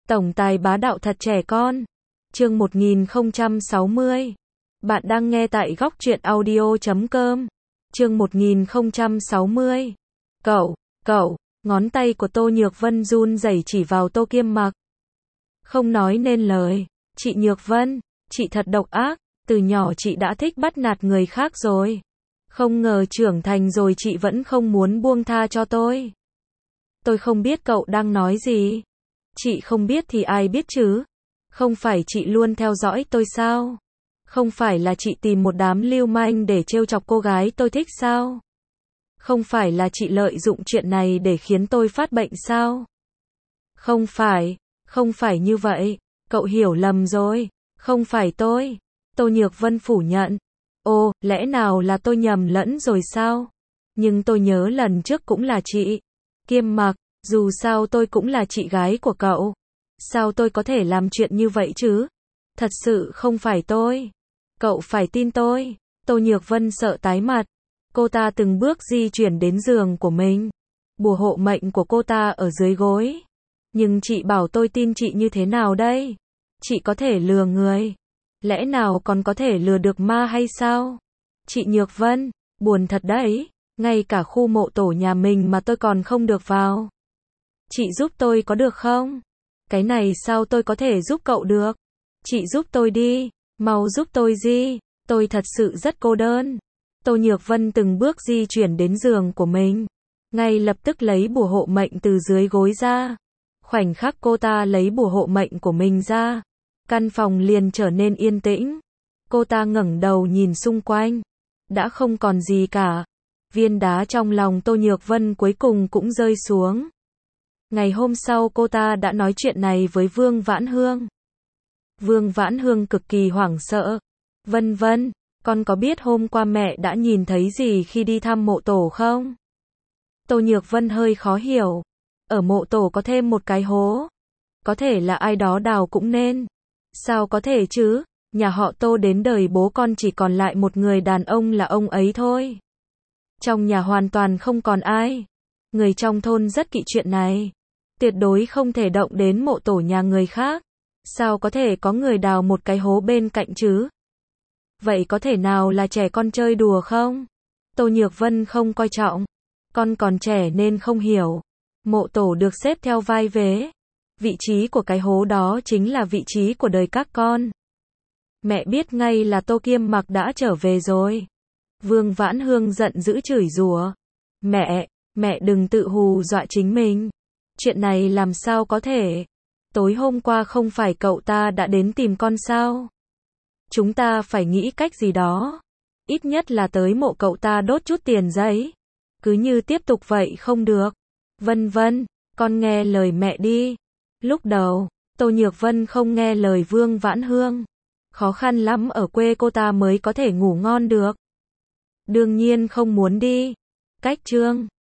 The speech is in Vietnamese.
Tổng tài bá đạo thật trẻ con. Chương 1060. Bạn đang nghe tại góc truyện audio.com. Chương 1060. Cậu, ngón tay của Tô Nhược Vân run rẩy chỉ vào Tô Kiêm Mặc. Không nói nên lời. Chị Nhược Vân, chị thật độc ác, từ nhỏ chị đã thích bắt nạt người khác rồi. Không ngờ trưởng thành rồi chị vẫn không muốn buông tha cho tôi. Tôi không biết cậu đang nói gì. Chị không biết thì ai biết chứ? Không phải chị luôn theo dõi tôi sao? Không phải là chị tìm một đám lưu manh để trêu chọc cô gái tôi thích sao? Không phải là chị lợi dụng chuyện này để khiến tôi phát bệnh sao? Không phải như vậy, cậu hiểu lầm rồi, không phải tôi. Tô Nhược Vân phủ nhận. Ồ, lẽ nào là tôi nhầm lẫn rồi sao? Nhưng tôi nhớ lần trước cũng là chị. Kiêm Mặc, dù sao tôi cũng là chị gái của cậu. Sao tôi có thể làm chuyện như vậy chứ? Thật sự không phải tôi. Cậu phải tin tôi. Tô Nhược Vân sợ tái mặt. Cô ta từng bước di chuyển đến giường của mình. Bùa hộ mệnh của cô ta ở dưới gối. Nhưng chị bảo tôi tin chị như thế nào đây? Chị có thể lừa người. Lẽ nào còn có thể lừa được ma hay sao? Chị Nhược Vân, buồn thật đấy. Ngay cả khu mộ tổ nhà mình mà tôi còn không được vào. Chị giúp tôi có được không? Cái này sao tôi có thể giúp cậu được? Chị giúp tôi đi, mau giúp tôi đi, tôi thật sự rất cô đơn. Tô Nhược Vân từng bước di chuyển đến giường của mình, ngay lập tức lấy bùa hộ mệnh từ dưới gối ra. Khoảnh khắc cô ta lấy bùa hộ mệnh của mình ra, căn phòng liền trở nên yên tĩnh. Cô ta ngẩng đầu nhìn xung quanh, đã không còn gì cả. Viên đá trong lòng Tô Nhược Vân cuối cùng cũng rơi xuống. Ngày hôm sau cô ta đã nói chuyện này với Vương Vãn Hương. Vương Vãn Hương cực kỳ hoảng sợ. Vân, con có biết hôm qua mẹ đã nhìn thấy gì khi đi thăm mộ tổ không? Tô Nhược Vân hơi khó hiểu. Ở mộ tổ có thêm một cái hố. Có thể là ai đó đào cũng nên. Sao có thể chứ? Nhà họ Tô đến đời bố con chỉ còn lại một người đàn ông là ông ấy thôi. Trong nhà hoàn toàn không còn ai. Người trong thôn rất kỵ chuyện này. Tuyệt đối không thể động đến mộ tổ nhà người khác. Sao có thể có người đào một cái hố bên cạnh chứ? Vậy có thể nào là trẻ con chơi đùa không? Tô Nhược Vân không coi trọng. Con còn trẻ nên không hiểu. Mộ tổ được xếp theo vai vế. Vị trí của cái hố đó chính là vị trí của đời các con. Mẹ biết ngay là Tô Kiêm Mặc đã trở về rồi. Vương Vãn Hương giận dữ chửi rủa. Mẹ đừng tự hù dọa chính mình. Chuyện này làm sao có thể? Tối hôm qua không phải cậu ta đã đến tìm con sao? Chúng ta phải nghĩ cách gì đó. Ít nhất là tới mộ cậu ta đốt chút tiền giấy. Cứ như tiếp tục vậy không được. Vân, con nghe lời mẹ đi. Lúc đầu, Tô Nhược Vân không nghe lời Vương Vãn Hương. Khó khăn lắm ở quê cô ta mới có thể ngủ ngon được. Đương nhiên không muốn đi. Cách chương